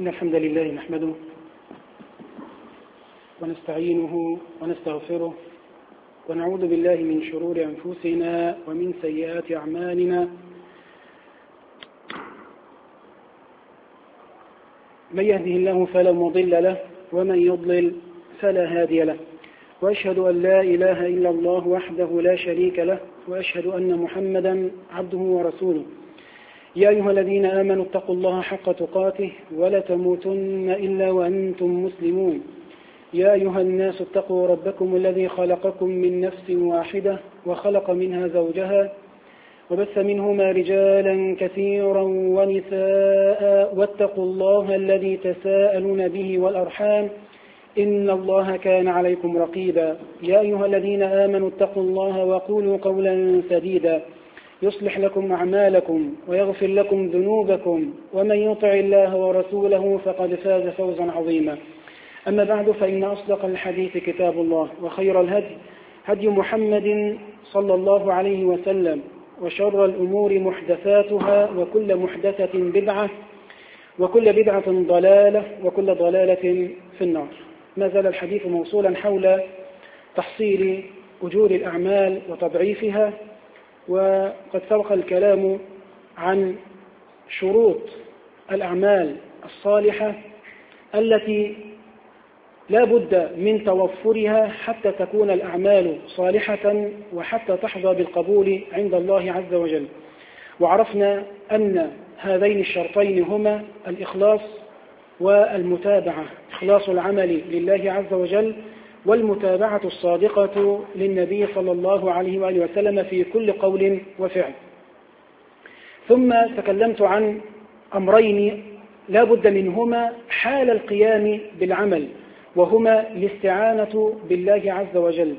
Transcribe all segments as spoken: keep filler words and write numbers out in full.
إن الحمد لله نحمده ونستعينه ونستغفره ونعوذ بالله من شرور أنفسنا ومن سيئات أعمالنا. من يهده الله فلا مضل له ومن يضلل فلا هادي له، وأشهد أن لا إله إلا الله وحده لا شريك له، وأشهد أن محمدا عبده ورسوله. يا أيها الذين آمنوا اتقوا الله حق تقاته ولا تموتن إلا وأنتم مسلمون. يا أيها الناس اتقوا ربكم الذي خلقكم من نفس واحدة وخلق منها زوجها وبث منهما رجالا كثيرا ونساء، واتقوا الله الذي تساءلون به والأرحام إن الله كان عليكم رقيبا. يا أيها الذين آمنوا اتقوا الله وقولوا قولا سديدا يصلح لكم أعمالكم ويغفر لكم ذنوبكم، ومن يطع الله ورسوله فقد فاز فوزا عظيما. أما بعد، فإن أصدق الحديث كتاب الله، وخير الهدي هدي محمد صلى الله عليه وسلم، وشر الأمور محدثاتها، وكل محدثة بدعة، وكل بدعة ضلالة، وكل ضلالة في النار. ما زال الحديث موصولا حول تحصيل أجور الأعمال وتضعيفها، وقد سبق الكلام عن شروط الأعمال الصالحة التي لا بد من توفرها حتى تكون الأعمال صالحة وحتى تحظى بالقبول عند الله عز وجل. وعرفنا أن هذين الشرطين هما الإخلاص والمتابعة، إخلاص العمل لله عز وجل والمتابعة الصادقة للنبي صلى الله عليه وآله وسلم في كل قول وفعل. ثم تكلمت عن أمرين لا بد منهما حال القيام بالعمل، وهما الاستعانة بالله عز وجل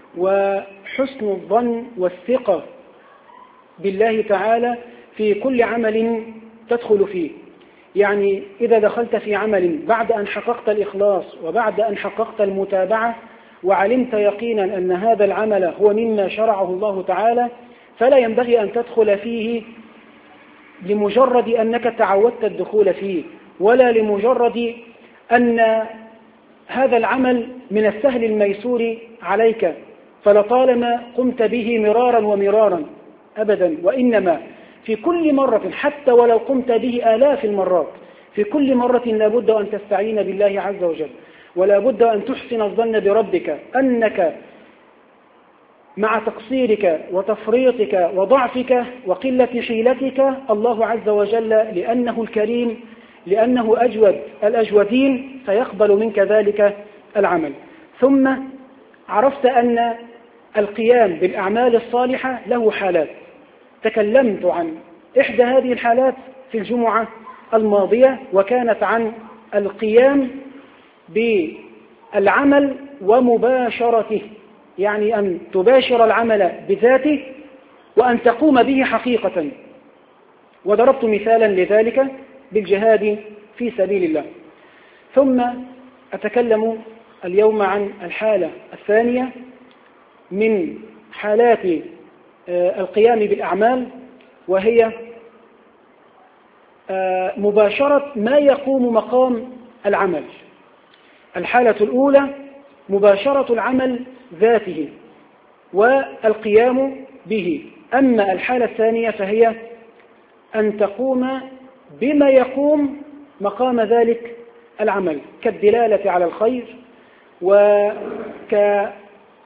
وحسن الظن والثقة بالله تعالى في كل عمل تدخل فيه. يعني إذا دخلت في عمل بعد أن حققت الإخلاص وبعد أن حققت المتابعة وعلمت يقينا أن هذا العمل هو مما شرعه الله تعالى، فلا ينبغي أن تدخل فيه لمجرد أنك تعودت الدخول فيه، ولا لمجرد أن هذا العمل من السهل الميسور عليك فلطالما قمت به مرارا ومرارا، أبدا. وإنما في كل مرة حتى ولو قمت به آلاف المرات، في كل مرة لا بد أن تستعين بالله عز وجل، ولا بد أن تحسن الظن بربك أنك مع تقصيرك وتفريطك وضعفك وقلة حيلتك الله عز وجل لأنه الكريم، لأنه أجود الأجودين، سيقبل منك ذلك العمل. ثم عرفت أن القيام بالأعمال الصالحة له حالات، تكلمت عن إحدى هذه الحالات في الجمعة الماضية، وكانت عن القيام بالعمل ومباشرته، يعني أن تباشر العمل بذاته وأن تقوم به حقيقة. وضربت مثالا لذلك بالجهاد في سبيل الله. ثم أتكلم اليوم عن الحالة الثانية من حالات القيام بالأعمال، وهي مباشرة ما يقوم مقام العمل. الحالة الأولى مباشرة العمل ذاته والقيام به. أما الحالة الثانية فهي أن تقوم بما يقوم مقام ذلك العمل، كالدلالة على الخير وكالصدق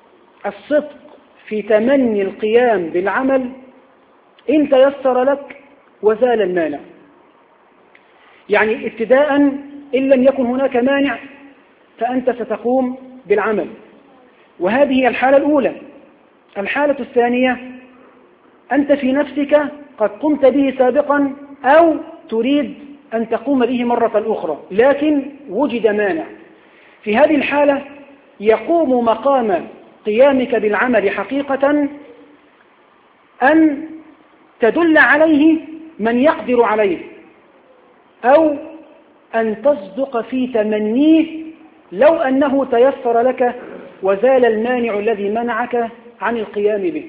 في تمني القيام بالعمل إن تيسر لك وزال المانع. يعني ابتداء إن لم يكن هناك مانع فأنت ستقوم بالعمل، وهذه هي الحالة الأولى. الحالة الثانية أنت في نفسك قد قمت به سابقا أو تريد أن تقوم به مرة أخرى، لكن وجد مانع. في هذه الحالة يقوم مقام قيامك بالعمل حقيقة أن تدل عليه من يقدر عليه، أو أن تصدق في تمنيه لو أنه تيسر لك وزال المانع الذي منعك عن القيام به.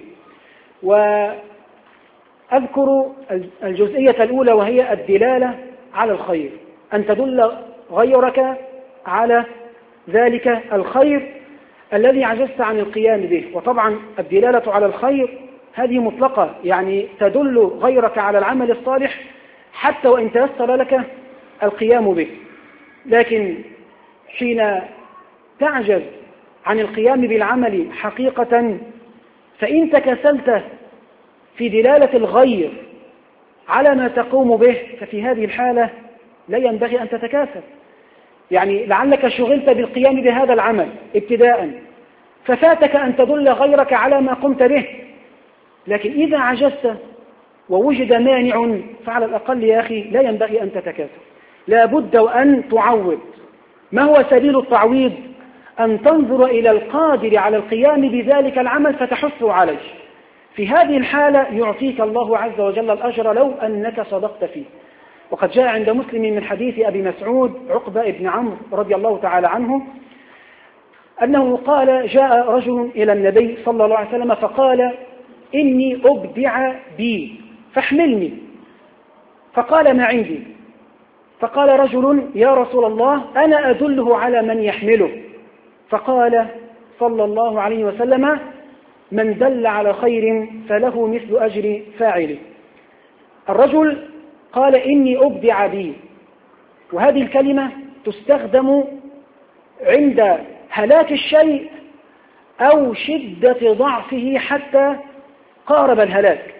وأذكر الجزئية الأولى وهي الدلالة على الخير. أن تدل غيرك على ذلك الخير الذي عجزت عن القيام به. وطبعا الدلالة على الخير هذه مطلقة، يعني تدل غيرك على العمل الصالح حتى وإن تيسر لك القيام به. لكن حين تعجز عن القيام بالعمل حقيقة، فإن تكسلت في دلالة الغير على ما تقوم به، ففي هذه الحالة لا ينبغي أن تتكاسل. يعني لعلك شغلت بالقيام بهذا العمل ابتداء، ففاتك أن تدل غيرك على ما قمت به. لكن إذا عجزت ووجد مانع، فعلى الأقل يا أخي لا ينبغي أن تتكاسل، لا بد وأن تعوض. ما هو سبيل التعويض؟ أن تنظر إلى القادر على القيام بذلك العمل فتحثه عليه. في هذه الحالة يعطيك الله عز وجل الأجر لو أنك صدقت فيه. وقد جاء عند مسلم من حديث أبي مسعود عقبة بن عمرو رضي الله تعالى عنه أنه قال: جاء رجل إلى النبي صلى الله عليه وسلم فقال: إني أبدع بي فاحملني. فقال: ما عندي. فقال رجل: يا رسول الله أنا أدله على من يحمله. فقال صلى الله عليه وسلم: من دل على خير فله مثل أجر فاعله. الرجل قال: إني أبدع بي، وهذه الكلمة تستخدم عند هلاك الشيء أو شدة ضعفه حتى قارب الهلاك،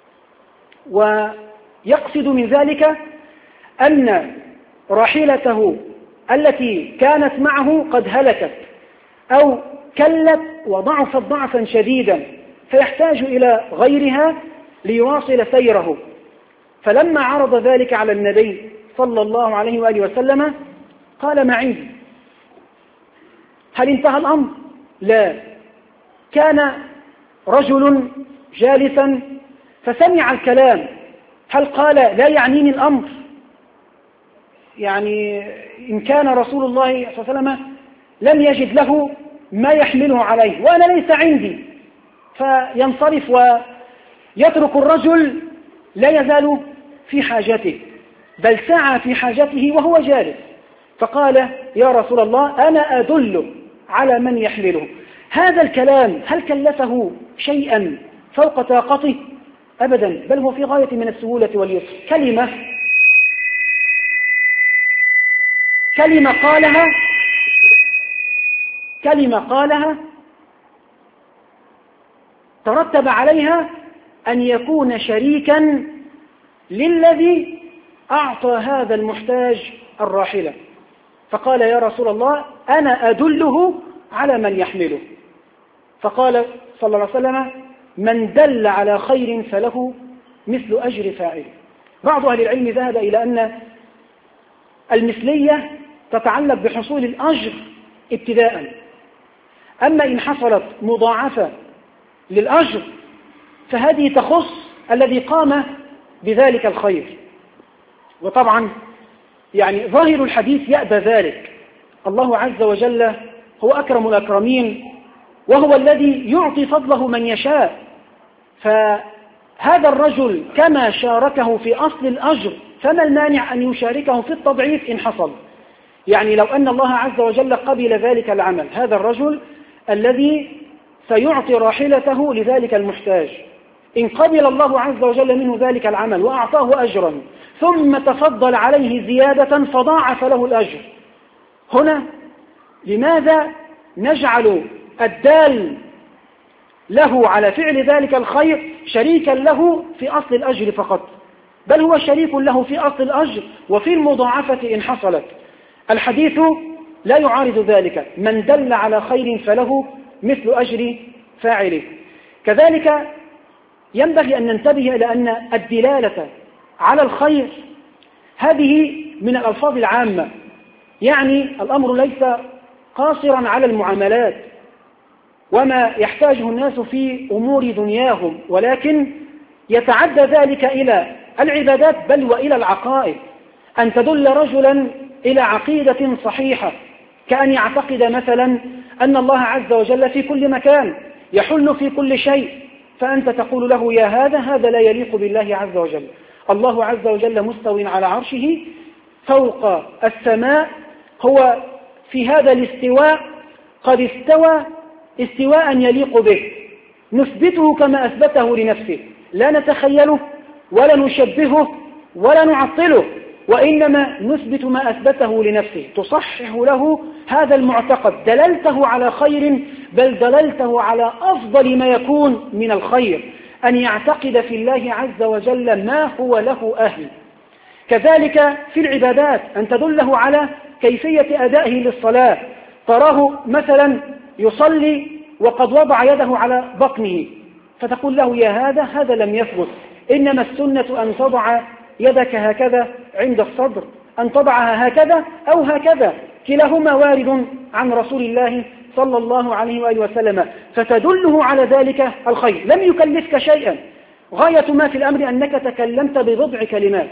ويقصد من ذلك أن راحلته التي كانت معه قد هلكت أو كلت وضعفت ضعفا شديدا، فيحتاج إلى غيرها ليواصل سيره. فلما عرض ذلك على النبي صلى الله عليه وآله وسلم قال: ما عندي. هل انتهى الأمر؟ لا. كان رجل جالسا فسمع الكلام، هل قال: لا يعنيني الأمر؟ يعني إن كان رسول الله صلى الله عليه وسلم لم يجد له ما يحمله عليه وأنا ليس عندي، فينصرف ويترك الرجل لا يزال في حاجته، بل سعى في حاجته وهو جالس. فقال: يا رسول الله أنا أدل على من يحمله. هذا الكلام هل كلفه شيئا فوق طاقته؟ أبدا، بل هو في غاية من السهولة واليسر. كلمة كلمة قالها كلمة قالها ترتب عليها أن يكون شريكا للذي أعطى هذا المحتاج الراحلة. فقال: يا رسول الله أنا أدله على من يحمله. فقال صلى الله عليه وسلم: من دل على خير فله مثل أجر فاعله. بعض أهل العلم ذهب إلى أن المثلية تتعلق بحصول الأجر ابتداء، أما إن حصلت مضاعفة للأجر فهذه تخص الذي قام بذلك الخير. وطبعا يعني ظاهر الحديث يأبى ذلك. الله عز وجل هو أكرم الأكرمين، وهو الذي يعطي فضله من يشاء. فهذا الرجل كما شاركه في أصل الأجر فما المانع أن يشاركه في التضعيف إن حصل. يعني لو أن الله عز وجل قبل ذلك العمل، هذا الرجل الذي سيعطي راحلته لذلك المحتاج، إن قبل الله عز وجل منه ذلك العمل وأعطاه أجرا ثم تفضل عليه زيادة فضاعف له الأجر، هنا لماذا نجعل الدال له على فعل ذلك الخير شريكا له في أصل الأجر فقط، بل هو شريك له في أصل الأجر وفي المضاعفة إن حصلت. الحديث لا يعارض ذلك: من دل على خير فله مثل أجر فاعله. كذلك ينبغي أن ننتبه إلى أن الدلالة على الخير هذه من الألفاظ العامة، يعني الأمر ليس قاصرا على المعاملات وما يحتاجه الناس في أمور دنياهم، ولكن يتعدى ذلك إلى العبادات بل وإلى العقائد. أن تدل رجلا إلى عقيدة صحيحة، كأن يعتقد مثلا أن الله عز وجل في كل مكان، يحل في كل شيء، فأنت تقول له: يا هذا هذا لا يليق بالله عز وجل، الله عز وجل مستو على عرشه فوق السماء هو في هذا الاستواء قد استوى استواء يليق به، نثبته كما أثبته لنفسه، لا نتخيله ولا نشبهه ولا نعطله، وإنما نثبت ما أثبته لنفسه. تصحح له هذا المعتقد، دللته على خير، بل دللته على أفضل ما يكون من الخير، أن يعتقد في الله عز وجل ما هو له أهل. كذلك في العبادات أن تدله على كيفية أدائه للصلاة، تراه مثلا يصلي وقد وضع يده على بطنه، فتقول له يا هذا هذا لم يثبت، إنما السنة أن تضع يدك هكذا عند الصدر، أن تضعها هكذا أو هكذا، كلاهما وارد عن رسول الله صلى الله عليه وآله وسلم، فتدله على ذلك الخير، لم يكلفك شيئا، غاية ما في الأمر أنك تكلمت ببضع كلمات.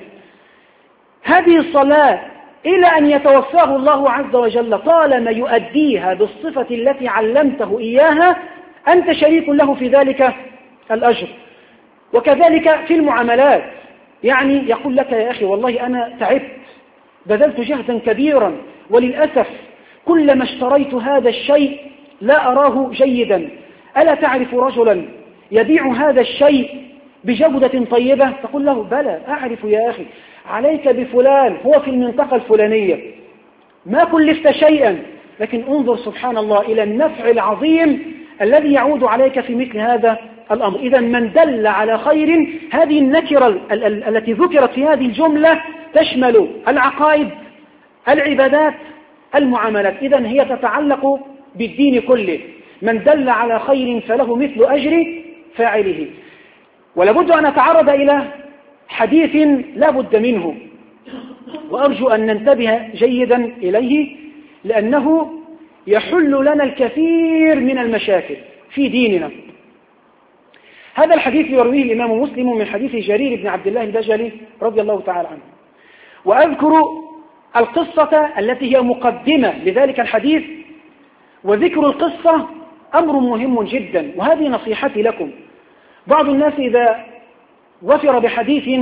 هذه الصلاة إلى أن يتوفاه الله عز وجل طالما يؤديها بالصفة التي علمته إياها، أنت شريك له في ذلك الأجر. وكذلك في المعاملات، يعني يقول لك يا أخي والله أنا تعبت، بذلت جهدا كبيرا، وللأسف كلما اشتريت هذا الشيء لا أراه جيدا، ألا تعرف رجلا يبيع هذا الشيء بجودة طيبة؟ تقول له بلى أعرف يا أخي، عليك بفلان هو في المنطقة الفلانية، ما كلفت شيئا، لكن انظر سبحان الله إلى النفع العظيم الذي يعود عليك في مثل هذا الأمر. إذا من دل على خير، هذه النكرة التي ذكرت في هذه الجملة تشمل العقائد، العبادات، المعاملات، إذا هي تتعلق بالدين كله. من دل على خير فله مثل أجر فاعله. ولابد أن نتعرض إلى حديث لا بد منه، وأرجو أن ننتبه جيدا إليه، لأنه يحل لنا الكثير من المشاكل في ديننا. هذا الحديث يرويه الإمام مسلم من حديث جرير بن عبد الله البجلي رضي الله تعالى عنه. وأذكر القصة التي هي مقدمة لذلك الحديث، وذكر القصة أمر مهم جدا، وهذه نصيحتي لكم. بعض الناس إذا وفر بحديث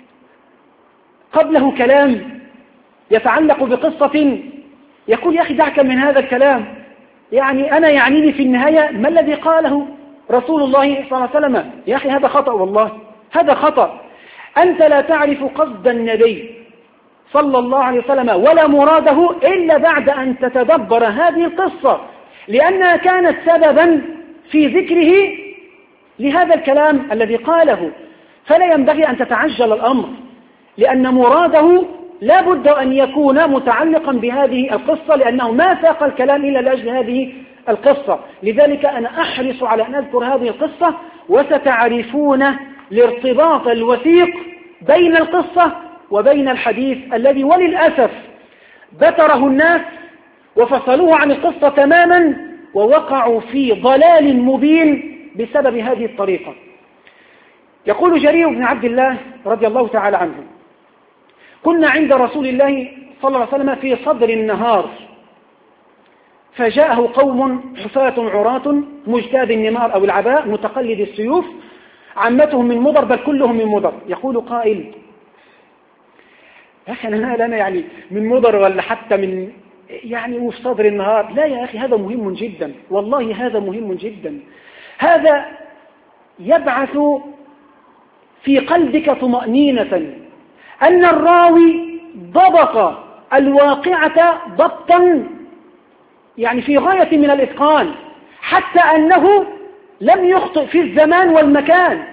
قبله كلام يتعلق بقصة يقول يا أخي دعك من هذا الكلام، يعني أنا يعنيني في النهاية ما الذي قاله رسول الله صلى الله عليه وسلم. يا أخي هذا خطأ، والله هذا خطأ. أنت لا تعرف قصد النبي صلى الله عليه وسلم ولا مراده إلا بعد أن تتدبر هذه القصة، لأنها كانت سببا في ذكره لهذا الكلام الذي قاله. فلا ينبغي أن تتعجل الأمر، لأن مراده لا بد أن يكون متعلقا بهذه القصة، لأنه ما ساق الكلام إلا لأجل هذه القصة. لذلك أنا أحرص على أن أذكر هذه القصة، وستعرفون الارتباط الوثيق بين القصة وبين الحديث الذي وللأسف بتره الناس وفصلوه عن القصة تماما، ووقعوا في ضلال مبين بسبب هذه الطريقة. يقول جرير بن عبد الله رضي الله تعالى عنه: كنا عند رسول الله صلى الله عليه وسلم في صدر النهار، فجاءه قوم حفاة عراة مجتاد النمار أو العباء متقلد السيوف، عمتهم من مضر بل كلهم من مضر. يقول قائل: يا أخي أنا أنا يعني من مضر ولا حتى من يعني وفي صدر النهار؟ لا يا أخي، هذا مهم جدا، والله هذا مهم جدا. هذا يبعث في قلبك طمأنينة أن الراوي ضبط الواقعة ضبطا يعني في غاية من الإتقان، حتى أنه لم يخطئ في الزمان والمكان.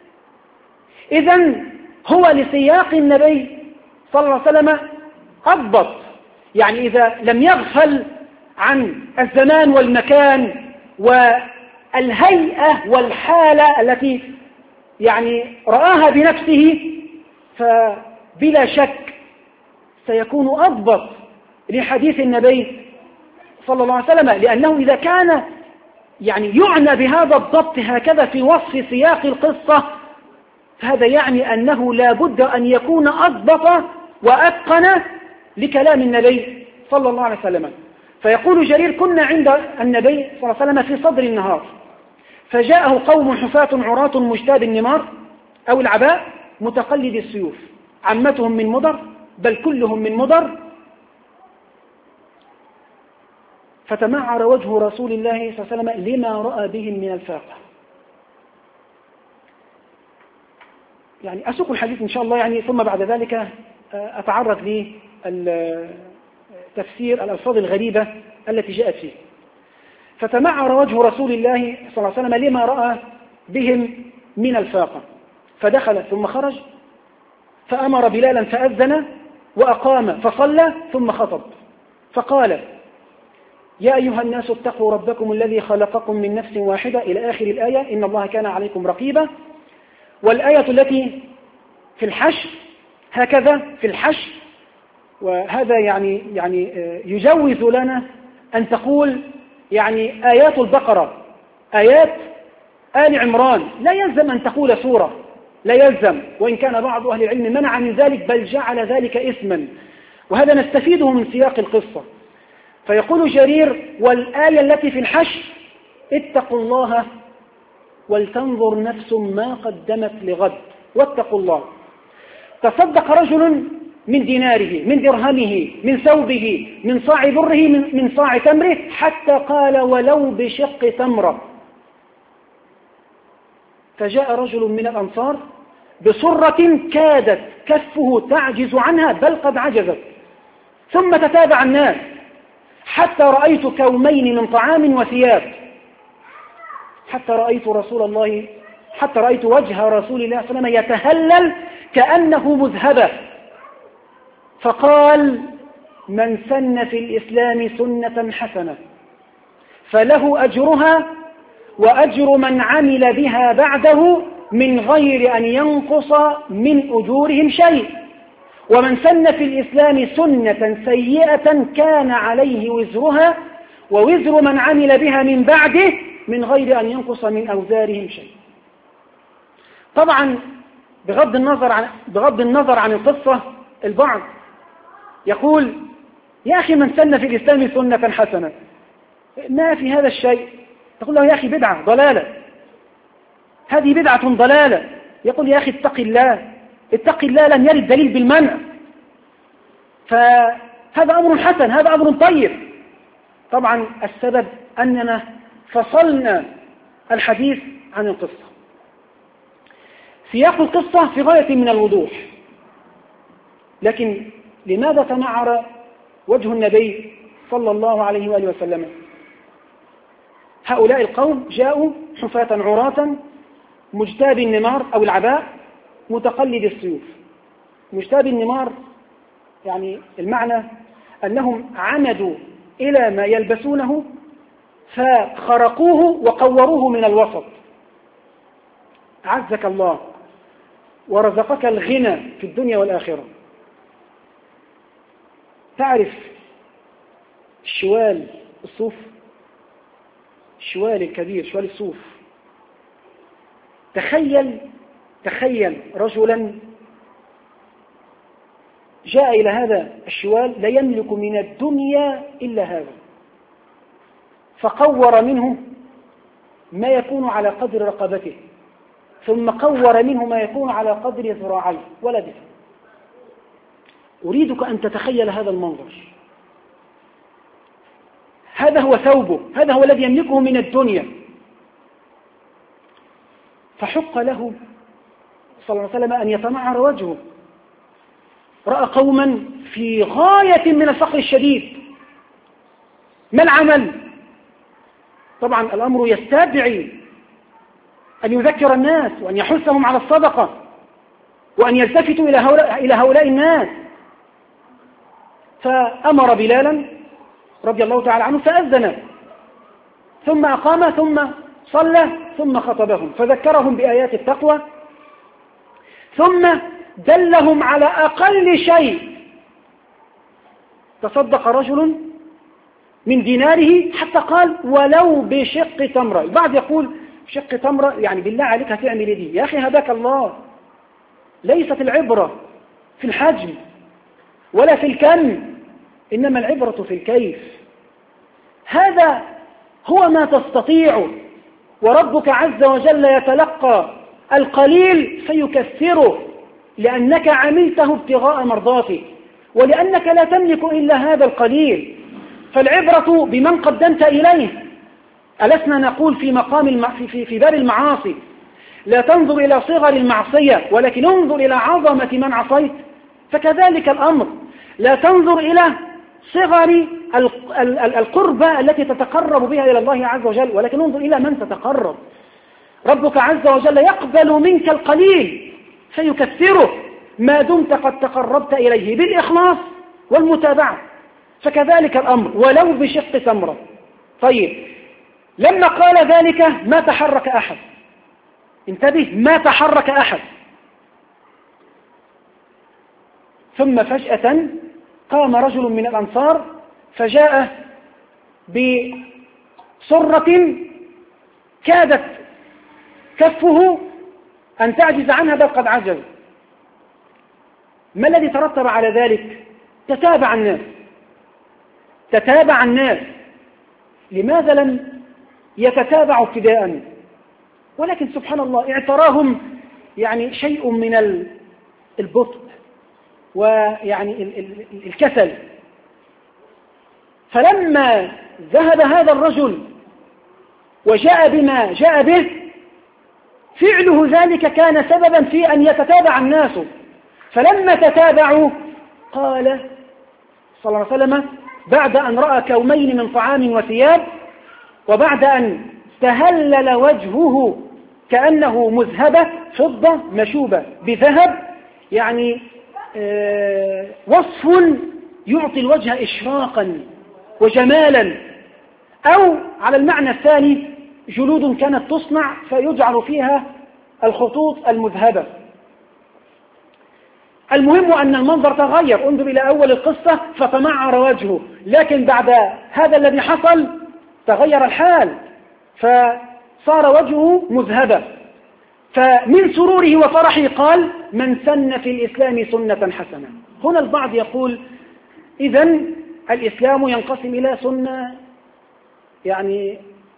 إذن هو لسياق النبي صلى الله عليه وسلم أضبط، يعني إذا لم يغفل عن الزمان والمكان والهيئة والحالة التي يعني رآها بنفسه، فبلا شك سيكون أضبط لحديث النبي صلى الله عليه وسلم، لأنه إذا كان يعني يعنى بهذا الضبط هكذا في وصف سياق القصة، فهذا يعني أنه لا بد أن يكون أضبط وأتقن لكلام النبي صلى الله عليه وسلم. فيقول جرير: كنا عند النبي صلى الله عليه وسلم في صدر النهار، فجاءه قوم حفاة عراة مجتاد النمار أو العباء متقلد السيوف، عمتهم من مضر بل كلهم من مضر. فتمعر وجه رسول الله صلى الله عليه وسلم لما رأى بهم من الفاقة. يعني أسوق الحديث إن شاء الله، يعني ثم بعد ذلك أتعرض لتفسير الألفاظ الغريبة التي جاءت فيه. فتمعر وجه رسول الله صلى الله عليه وسلم لما رأى بهم من الفاقة، فدخل ثم خرج، فأمر بلالا فأذن وأقام فصلى ثم خطب فقال: يا أيها الناس اتقوا ربكم الذي خلقكم من نفس واحدة إلى آخر الآية، إن الله كان عليكم رقيبا. والآية التي في الحشر هكذا في الحشر، وهذا يعني يعني يجوز لنا أن تقول يعني آيات البقرة، آيات آل عمران، لا يلزم أن تقول سورة، لا يلزم، وإن كان بعض أهل العلم منع من ذلك بل جعل ذلك إثما، وهذا نستفيده من سياق القصة. فيقول جرير: والآية التي في الحشر اتقوا الله ولتنظر نفس ما قدمت لغد واتقوا الله. تصدق رجل من ديناره، من درهمه، من ثوبه، من صاع بره، من, من صاع تمره، حتى قال: ولو بشق تمرة. فجاء رجل من الأنصار بصرة كادت كفه تعجز عنها بل قد عجزت، ثم تتابع الناس حتى رأيت كومين من طعام وثياب، حتى رأيت رسول الله حتى رأيت وجه رسول الله صلى الله عليه وسلم يتهلل كأنه مذهبة، فقال: من سن في الإسلام سنة حسنة فله أجرها وأجر من عمل بها بعده من غير أن ينقص من أجورهم شيء، ومن سن في الإسلام سنة سيئة كان عليه وزرها ووزر من عمل بها من بعده من غير أن ينقص من أوزارهم شيء. طبعا بغض النظر عن بغض النظر عن القصة، البعض يقول: يا أخي من سن في الإسلام سنة حسنة، ما في هذا الشيء. تقول له: يا أخي بدعة ضلالة، هذه بدعة ضلالة. يقول: يا أخي اتق الله، اتق الله، لم يرد دليل بالمنع، فهذا أمر حسن، هذا أمر طيب. طبعا السبب أننا فصلنا الحديث عن القصة. سياق القصة في غاية من الوضوح، لكن لماذا تمعر وجه النبي صلى الله عليه وآله وسلم؟ هؤلاء القوم جاءوا حفاة عراة مجتاب النمار أو العباء متقلد السيوف. مجتاب النمار يعني المعنى أنهم عمدوا إلى ما يلبسونه فخرقوه وقوروه من الوسط. عزك الله ورزقك الغنى في الدنيا والآخرة. تعرف الشوال الصوف، الشوال الكبير، شوال الصوف. تخيل تخيل رجلا جاء إلى هذا الشوال لا يملك من الدنيا إلا هذا، فقور منه ما يكون على قدر رقبته، ثم قور منه ما يكون على قدر ذراعيه ولبسه. أريدك أن تتخيل هذا المنظر. هذا هو ثوبه، هذا هو الذي يملكه من الدنيا. فحق له صلى الله عليه وسلم أن يتمعر وجهه. رأى قوما في غاية من الفقر الشديد. ما العمل؟ طبعا الأمر يستدعي أن يذكر الناس وأن يحثهم على الصدقة وأن يلتفتوا إلى هؤلاء, إلى هؤلاء الناس. فأمر بلالا رضي الله تعالى عنه فأذن، ثم أقام، ثم صلى، ثم خطبهم فذكرهم بآيات التقوى، ثم دلهم على أقل شيء. تصدق رجل من ديناره حتى قال: ولو بشق تمرة. البعض يقول شق تمرة يعني بالله عليك هتعمل ايه دي؟ يا أخي هداك الله، ليست العبرة في الحجم ولا في الكم، إنما العبرة في الكيف. هذا هو ما تستطيع، وربك عز وجل يتلقى القليل فيكثره لأنك عملته ابتغاء مرضاته، ولأنك لا تملك إلا هذا القليل، فالعبرة بمن قدمت إليه. ألسنا نقول في مقام الم... في في باب المعاصي لا تنظر إلى صغر المعصية ولكن انظر إلى عظمة من عصيت؟ فكذلك الأمر، لا تنظر إلى صغر القربة التي تتقرب بها إلى الله عز وجل، ولكن انظر إلى من تتقرب. ربك عز وجل يقبل منك القليل فيكثره ما دمت قد تقربت إليه بالإخلاص والمتابعة. فكذلك الأمر ولو بشق تمرة. طيب، لما قال ذلك ما تحرك أحد، انتبه، ما تحرك أحد. ثم فجأة قام رجل من الأنصار فجاء بصرة كادت كفه أن تعجز عنها بل قد عجز. ما الذي ترتب على ذلك؟ تتابع الناس تتابع الناس لماذا لم يتتابعوا ابتداء؟ ولكن سبحان الله اعتراهم يعني شيء من البطء ويعني الكسل. فلما ذهب هذا الرجل وجاء بما جاء به، فعله ذلك كان سببا في أن يتتابع الناس. فلما تتابعوا قال صلى الله عليه وسلم بعد أن رأى كومين من طعام وثياب، وبعد أن تهلل وجهه كأنه مذهبة فضة مشوبة بذهب، يعني آه وصف يعطي الوجه إشراقا وجمالا، أو على المعنى الثاني جلود كانت تصنع فيجعل فيها الخطوط المذهبة. المهم أن المنظر تغير. انظر إلى أول القصة فتمعر وجهه، لكن بعد هذا الذي حصل تغير الحال فصار وجهه مذهبة. فمن سروره وفرحه قال من سن في الإسلام سنة حسنة. هنا البعض يقول إذن الإسلام ينقسم إلى سنة يعني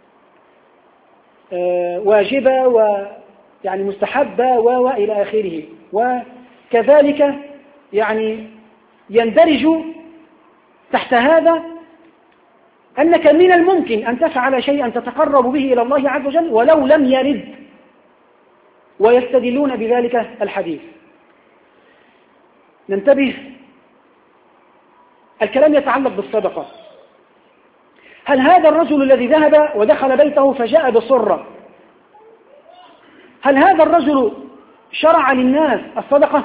آه واجبة ويعني مستحبة وإلى آخره، وكذلك يعني يندرج تحت هذا أنك من الممكن أن تفعل شيئا تتقرب به إلى الله عز وجل ولو لم يرد، ويستدلون بذلك الحديث. ننتبه، الكلام يتعلق بالصدقة. هل هذا الرجل الذي ذهب ودخل بيته فجاء بصرة، هل هذا الرجل شرع للناس الصدقة؟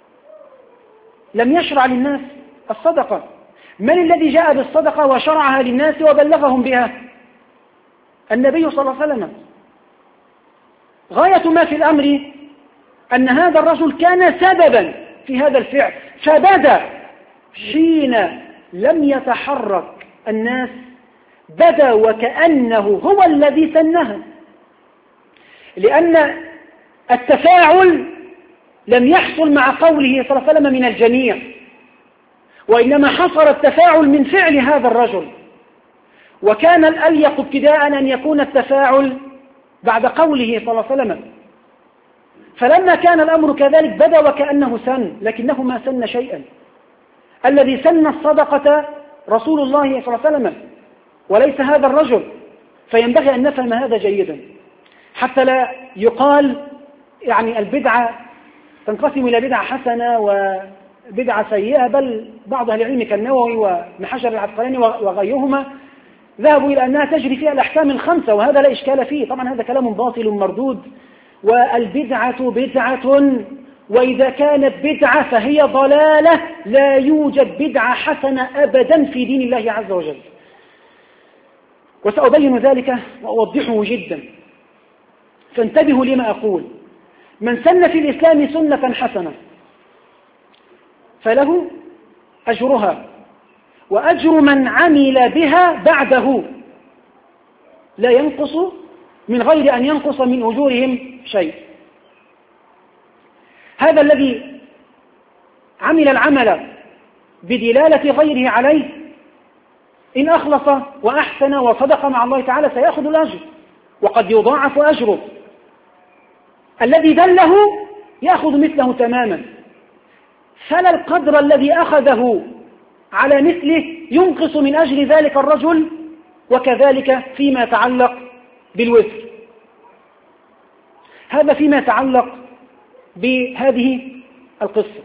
لم يشرع للناس الصدقة. من الذي جاء بالصدقة وشرعها للناس وبلغهم بها؟ النبي صلى الله عليه وسلم. غاية ما في الأمر أن هذا الرجل كان سببا في هذا الفعل، فبدأ حين لم يتحرك الناس بدا وكأنه هو الذي سنها، لأن التفاعل لم يحصل مع قوله صلى الله عليه وسلم من الجميع، وإنما حصل التفاعل من فعل هذا الرجل. وكان الأليق ابتداء أن يكون التفاعل بعد قوله صلى الله عليه وسلم. فلما كان الأمر كذلك بدا وكأنه سن، لكنه ما سن شيئا. الذي سن الصدقة رسول الله صلى الله عليه وسلم وليس هذا الرجل. فينبغي أن نفهم هذا جيدا حتى لا يقال يعني البدعة تنقسم إلى بدعة حسنة وبدعة سيئة، بل بعض أهل العلم كالنووي وابن حجر العسقلاني وغيرهما ذهبوا إلى أنها تجري فيها الأحكام الخمسة، وهذا لا إشكال فيه. طبعا هذا كلام باطل مردود، والبدعة بدعة، وإذا كانت بدعة فهي ضلالة، لا يوجد بدعة حسنة أبدا في دين الله عز وجل. وسأبين ذلك وأوضحه جدا، فانتبهوا لما أقول. من سن في الإسلام سنة حسنة فله أجرها وأجر من عمل بها بعده، لا ينقص من غير أن ينقص من أجورهم شيء. هذا الذي عمل العمل بدلالة غيره عليه إن أخلص وأحسن وصدق مع الله تعالى سيأخذ الأجر وقد يضاعف أجره. الذي دله يأخذ مثله تماما. فلا القدر الذي أخذه على مثله ينقص من أجل ذلك الرجل، وكذلك فيما يتعلق بالوتر. هذا فيما يتعلق بهذه القصة.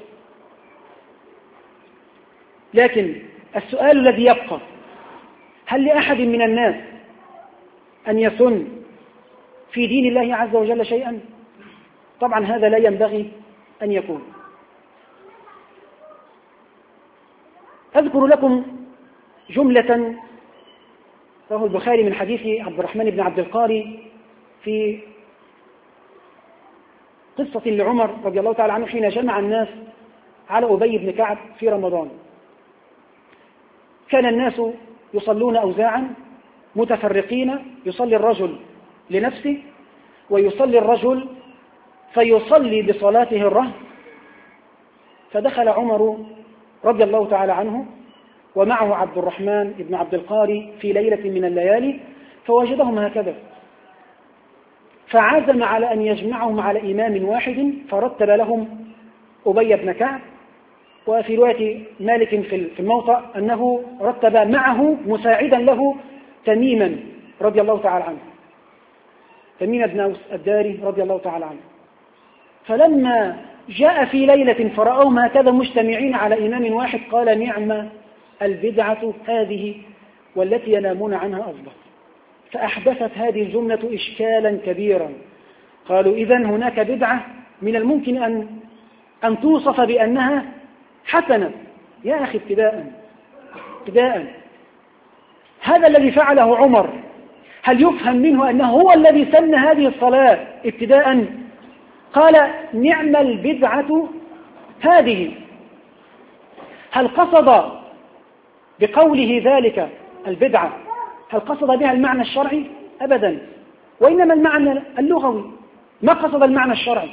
لكن السؤال الذي يبقى: هل لأحد من الناس أن يسن في دين الله عز وجل شيئا؟ طبعا هذا لا ينبغي أن يكون. أذكر لكم جملة رواه البخاري من حديث عبد الرحمن بن عبد القاري في قصة لعمر رضي الله تعالى عنه حين جمع الناس على أبي بن كعب في رمضان. كان الناس يصلون أوزاعا متفرقين، يصلي الرجل لنفسه ويصلي الرجل فيصلي بصلاته الرهن. فدخل عمر رضي الله تعالى عنه ومعه عبد الرحمن بن عبد القاري في ليلة من الليالي، فوجدهم هكذا، فعزم على أن يجمعهم على إمام واحد، فرتب لهم أبي بن كعب. وفي رواية مالك في الموطأ أنه رتب معه مساعدا له تميما رضي الله تعالى عنه، تميم بن أوس الداري رضي الله تعالى عنه. فلما جاء في ليلة فرأوهم هكذا مجتمعين على إمام واحد قال: نعم البدعة هذه والتي ينامون عنها أفضل. فأحدثت هذه الجملة إشكالا كبيرا. قالوا: إذن هناك بدعة من الممكن أن أن توصف بأنها حسنة. يا أخي ابتداء ابتداء هذا الذي فعله عمر هل يفهم منه أنه هو الذي سن هذه الصلاة ابتداء؟ قال: نعم البدعة هذه. هل قصد بقوله ذلك البدعة، هل قصد بها المعنى الشرعي؟ أبدا، وإنما المعنى اللغوي، ما قصد المعنى الشرعي.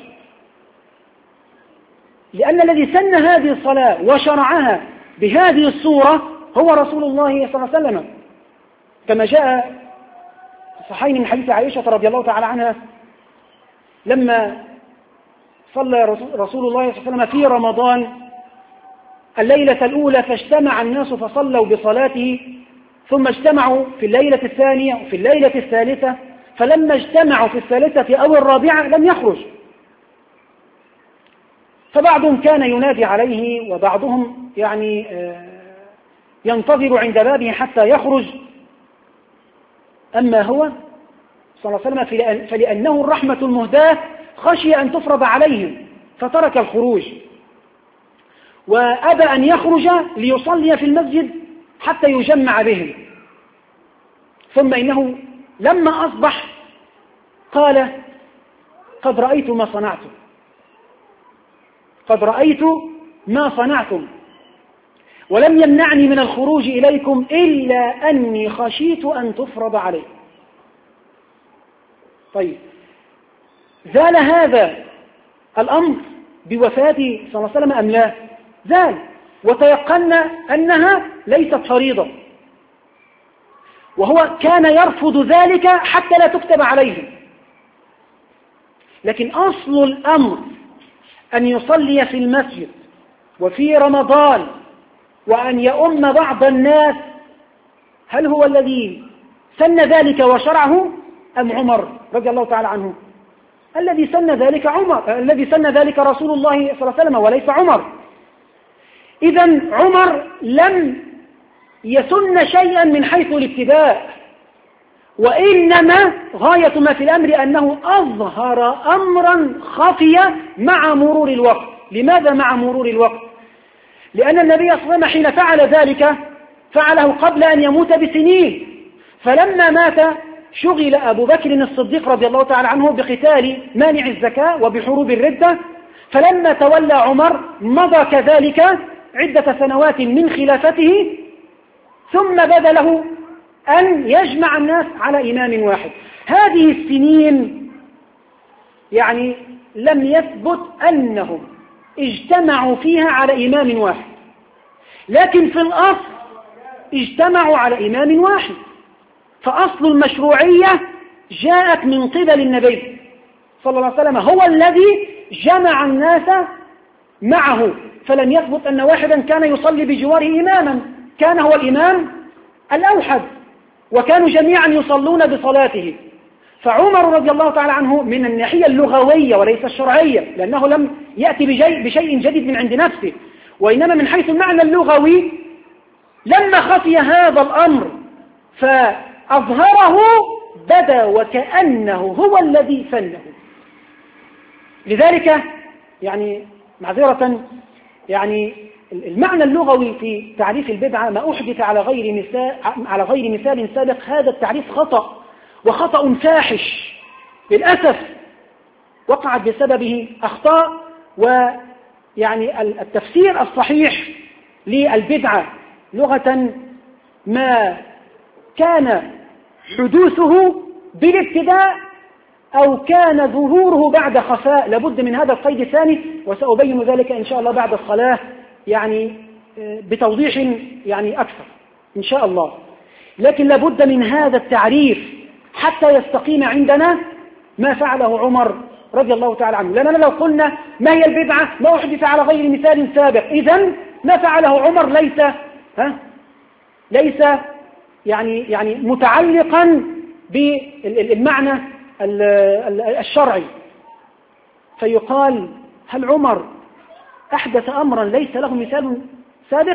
لأن الذي سن هذه الصلاة وشرعها بهذه الصورة هو رسول الله صلى الله عليه وسلم، كما جاء في الصحيحين من حديث عائشة رضي الله تعالى عنها لما صلى رسول الله صلى الله عليه وسلم في رمضان الليلة الأولى فاجتمع الناس فصلوا بصلاته، ثم اجتمعوا في الليلة الثانية وفي الليلة الثالثة، فلما اجتمعوا في الثالثة أو الرابعة لم يخرج، فبعضهم كان ينادي عليه وبعضهم يعني ينتظر عند بابه حتى يخرج. أما هو صلى الله عليه وسلم فلأنه الرحمة المهداة خشي أن تفرض عليهم فترك الخروج، وأبى أن يخرج ليصلي في المسجد حتى يجمع بهم. ثم إنه لما أصبح قال: قد رأيت ما صنعتم، قد رأيت ما صنعتم، ولم يمنعني من الخروج إليكم إلا أني خشيت أن تفرض علي. طيب، زال هذا الأمر بوفاة صلى الله عليه وسلم أم لا؟ زال، وتيقنا أنها ليست فريضة، وهو كان يرفض ذلك حتى لا تكتب عليه. لكن أصل الأمر أن يصلي في المسجد وفي رمضان وأن يؤم بعض الناس، هل هو الذي سن ذلك وشرعه أم عمر رضي الله تعالى عنه؟ الذي سن ذلك عمر، الذي سن ذلك رسول الله صلى الله عليه وسلم وليس عمر. إذن عمر لم يسن شيئا من حيث الابتداء، وإنما غاية ما في الأمر أنه أظهر أمرا خفيا مع مرور الوقت. لماذا مع مرور الوقت؟ لأن النبي صلى الله عليه وسلم حين فعل ذلك فعله قبل أن يموت بسنين، فلما مات شغل أبو بكر الصديق رضي الله تعالى عنه بقتال مانع الزكاة وبحروب الردة، فلما تولى عمر مضى كذلك عدة سنوات من خلافته، ثم بدا له أن يجمع الناس على إمام واحد. هذه السنين يعني لم يثبت أنهم اجتمعوا فيها على إمام واحد، لكن في الأصل اجتمعوا على إمام واحد، فأصل المشروعية جاءت من قبل النبي صلى الله عليه وسلم، هو الذي جمع الناس معه فلم يثبت أن واحدا كان يصلي بجواره إماما، كان هو الإمام الأوحد، وكانوا جميعا يصلون بصلاته. فعمر رضي الله تعالى عنه من الناحية اللغوية وليس الشرعية، لأنه لم يأتي بشيء جديد من عند نفسه، وإنما من حيث المعنى اللغوي لما خفي هذا الأمر فأظهره بدا وكأنه هو الذي فنه. لذلك يعني معذرة يعني المعنى اللغوي في تعريف البدعة ما أحدث على غير مثال على غير مثال سابق، هذا التعريف خطأ وخطأ فاحش للأسف، وقعت بسببه أخطاء. ويعني التفسير الصحيح للبدعة لغة ما كان حدوثه بالابتداء أو كان ظهوره بعد خفاء، لابد من هذا القيد الثاني، وسأبين ذلك إن شاء الله بعد الصلاة يعني بتوضيح يعني أكثر إن شاء الله. لكن لابد من هذا التعريف حتى يستقيم عندنا ما فعله عمر رضي الله تعالى عنه، لأننا لو قلنا ما هي البدعة ما أحدث على غير مثال سابق، إذن ما فعله عمر ليس ها ليس يعني يعني متعلقا بالمعنى الشرعي، فيقال هل عمر أحدث أمرا ليس له مثال سابق؟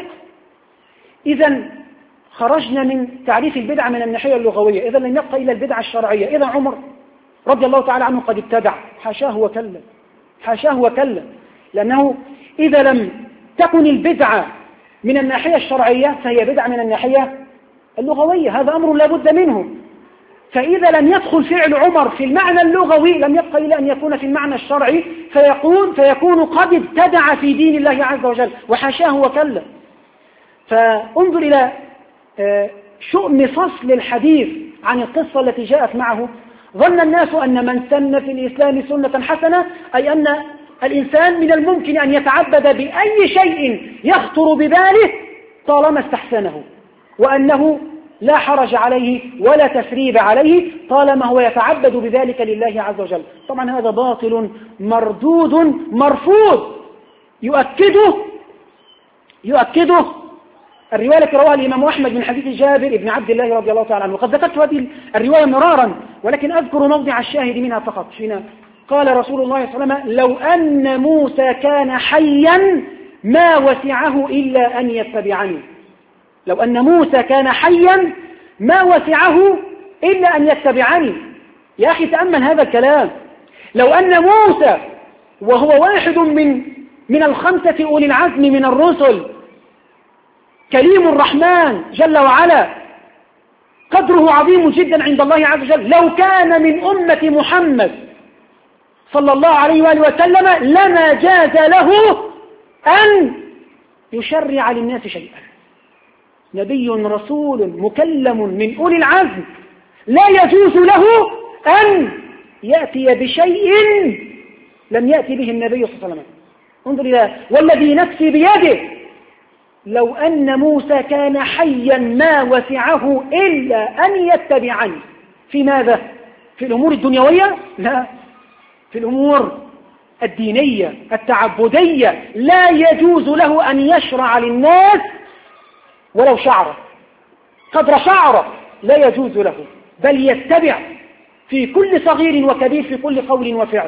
إذن خرجنا من تعريف البدعة من الناحية اللغوية، إذن لم يبقى إلا البدعة الشرعية. إذن عمر رضي الله تعالى عنه قد ابتدع، حاشاه وكلا، حاشاه وكلا، لأنه إذا لم تكن البدعة من الناحية الشرعية فهي بدعة من الناحية اللغوية، هذا أمر لا بد منه. فإذا لم يدخل فعل عمر في المعنى اللغوي لم يبقى إلا أن يكون في المعنى الشرعي، فيكون فيكون قد ابتدع في دين الله عز وجل، وحاشاه وكلا. فانظر إلى شؤم فصل الحديث عن القصة التي جاءت معه. ظن الناس أن من سن في الإسلام سنة حسنة أي أن الإنسان من الممكن أن يتعبد بأي شيء يخطر بباله طالما استحسنه، وأنه لا حرج عليه ولا تثريب عليه طالما هو يتعبد بذلك لله عز وجل. طبعا هذا باطل مردود مرفوض، يؤكده يؤكده الرواية التي رواها الإمام أحمد من حديث جابر بن عبد الله رضي الله تعالى عنه، وقد ذكرت هذه الرواية مرارا ولكن أذكر موضع الشاهد منها فقط. حين قال رسول الله صلى الله عليه وسلم لو أن موسى كان حيا ما وسعه إلا أن يتبعني، لو أن موسى كان حيا ما وسعه إلا أن يتبعني. يا أخي تأمل هذا الكلام، لو أن موسى وهو واحد من من الخمسة أولي العزم من الرسل كليم الرحمن جل وعلا قدره عظيم جدا عند الله عز وجل، لو كان من أمة محمد صلى الله عليه وآله وسلم لما جاز له أن يشرع للناس شيئا. نبي رسول مكلم من أولي العزم لا يجوز له أن يأتي بشيء لم يأتي به النبي صلى الله عليه وسلم. انظر إلى والذي نفسي بيده لو أن موسى كان حيا ما وسعه إلا أن يتبعني. في ماذا؟ في الأمور الدنيوية؟ لا، في الأمور الدينية التعبدية لا يجوز له أن يشرع للناس ولو شعر قدر شعره، لا يجوز له، بل يتبع في كل صغير وكبير في كل قول وفعل.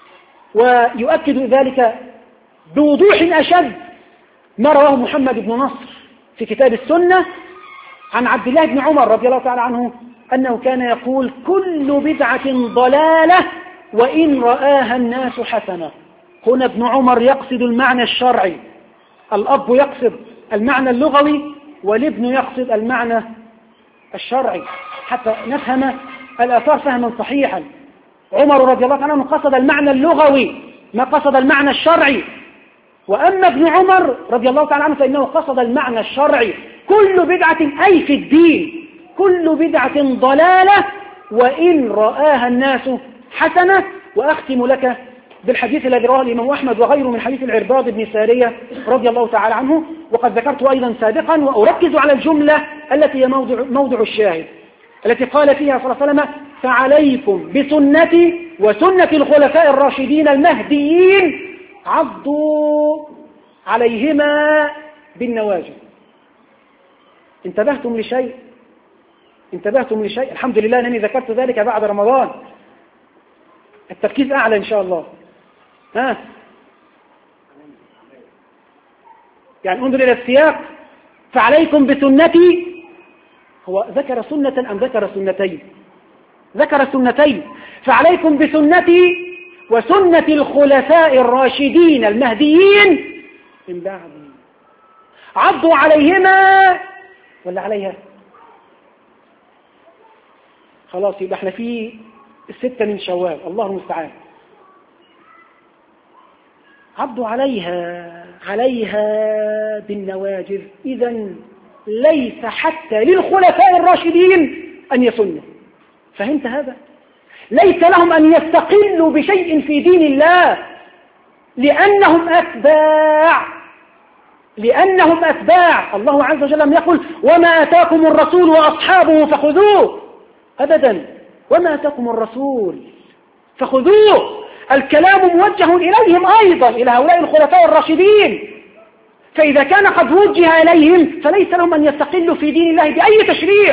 ويؤكد ذلك بوضوح أشد ما رواه محمد بن نصر في كتاب السنة عن عبد الله بن عمر رضي الله تعالى عنه أنه كان يقول كل بدعة ضلالة وإن رآها الناس حسنة. هنا ابن عمر يقصد المعنى الشرعي، الأب يقصد المعنى اللغوي والابن يقصد المعنى الشرعي حتى نفهم الآثار فهما صحيحا. عمر رضي الله عنه قصد المعنى اللغوي ما قصد المعنى الشرعي، وأما ابن عمر رضي الله تعالى عنه فإنه قصد المعنى الشرعي. كل بدعة أي في الدين كل بدعة ضلالة وإن رآها الناس حسنة. وأختم لك بالحديث الذي رواه الإمام أحمد وغيره من حديث العرباض بن سارية رضي الله تعالى عنه، وقد ذكرته أيضا سابقا، وأركز على الجملة التي هي موضع, موضع الشاهد التي قال فيها صلى الله عليه وسلم فعليكم بسنتي وسنة الخلفاء الراشدين المهديين عضوا عليهما بالنواجذ. انتبهتم لشيء انتبهتم لشيء الحمد لله أنني ذكرت ذلك بعد رمضان، التركيز أعلى إن شاء الله. ها يعني انظر إلى السياق، فعليكم بسنتي. هو ذكر سنة أم ذكر سنتين؟ ذكر سنتين. فعليكم بسنتي وسنة الخلفاء الراشدين المهديين من بعدي، عضوا عليهما ولا عليها؟ خلاص يبقى احنا في الستة من شوال، الله المستعان. عضوا عليها عليها بالنواجذ. إذن ليس حتى للخلفاء الراشدين أن يسنوا. فهمت هذا؟ ليس لهم أن يستقلوا بشيء في دين الله لأنهم أتباع لأنهم أتباع الله عز وجل لم يقل وما آتاكم الرسول وأصحابه فخذوه، أبدا، وما آتاكم الرسول فخذوه. الكلام موجه إليهم أيضا، إلى هؤلاء الخلفاء الراشدين. فإذا كان قد وجه إليهم فليس لهم أن يستقلوا في دين الله بأي تشريع.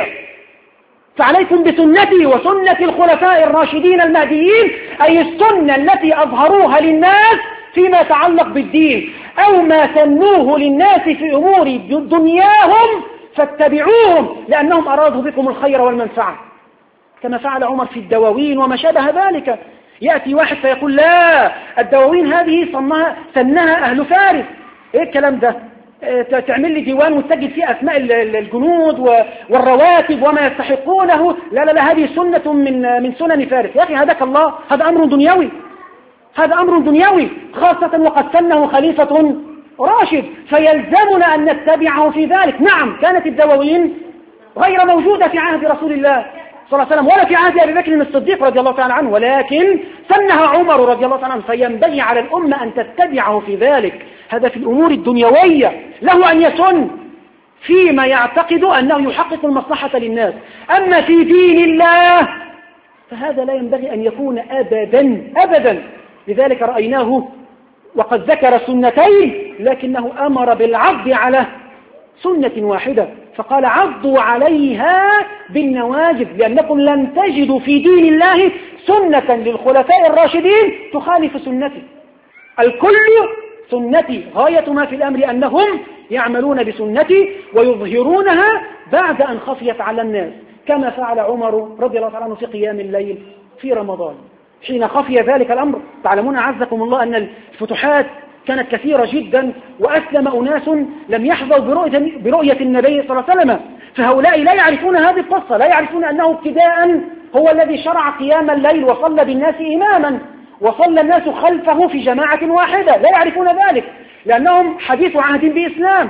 فعليكم بسنتي وسنة الخلفاء الراشدين المهديين، أي السنة التي أظهروها للناس فيما يتعلق بالدين، أو ما سنوه للناس في أمور دنياهم فاتبعوهم لأنهم أرادوا بكم الخير والمنفعة، كما فعل عمر في الدواوين وما شابه ذلك. يأتي واحد فيقول لا، الدواوين هذه صنها سنها أهل فارس. إيه الكلام ده؟ تعمل لي ديوان وتسجل فيه أسماء الجنود والرواتب وما يستحقونه. لا لا لا، هذه سنة من من سنن فارس. يا أخي هداك الله، هذا أمر دنيوي، هذا أمر دنيوي، خاصة وقد سنه خليفة راشد، فيلزمنا أن نتبعه في ذلك. نعم، كانت الدواوين غير موجودة في عهد رسول الله صلى الله عليه وسلم ولا في عهد أبي بكر الصديق رضي الله تعالى عنه، ولكن سنها عمر رضي الله تعالى عنه، فينبغي على الأمة أن تتبعه في ذلك. هذا في الأمور الدنيوية، له أن يسن فيما يعتقد أنه يحقق المصلحة للناس. أما في دين الله فهذا لا ينبغي أن يكون أبدا أبدا. لذلك رأيناه وقد ذكر سنتين لكنه أمر بالعض على سنة واحدة، فقال عضوا عليها بالنواجذ، لأنكم لن تجدوا في دين الله سنة للخلفاء الراشدين تخالف سنتي. الكل سنتي، غاية ما في الأمر أنهم يعملون بسنتي ويظهرونها بعد أن خفيت على الناس، كما فعل عمر رضي الله تعالى عنه في قيام الليل في رمضان حين خفي ذلك الأمر. تعلمون عزكم الله أن الفتوحات كانت كثيرة جدا، وأسلم أناس لم يحظوا برؤية, برؤية النبي صلى الله عليه وسلم، فهؤلاء لا يعرفون هذه القصة، لا يعرفون أنه ابتداء هو الذي شرع قيام الليل وصلى بالناس إماما، وصلى الناس خلفه في جماعة واحدة، لا يعرفون ذلك لأنهم حديث عهد بإسلام.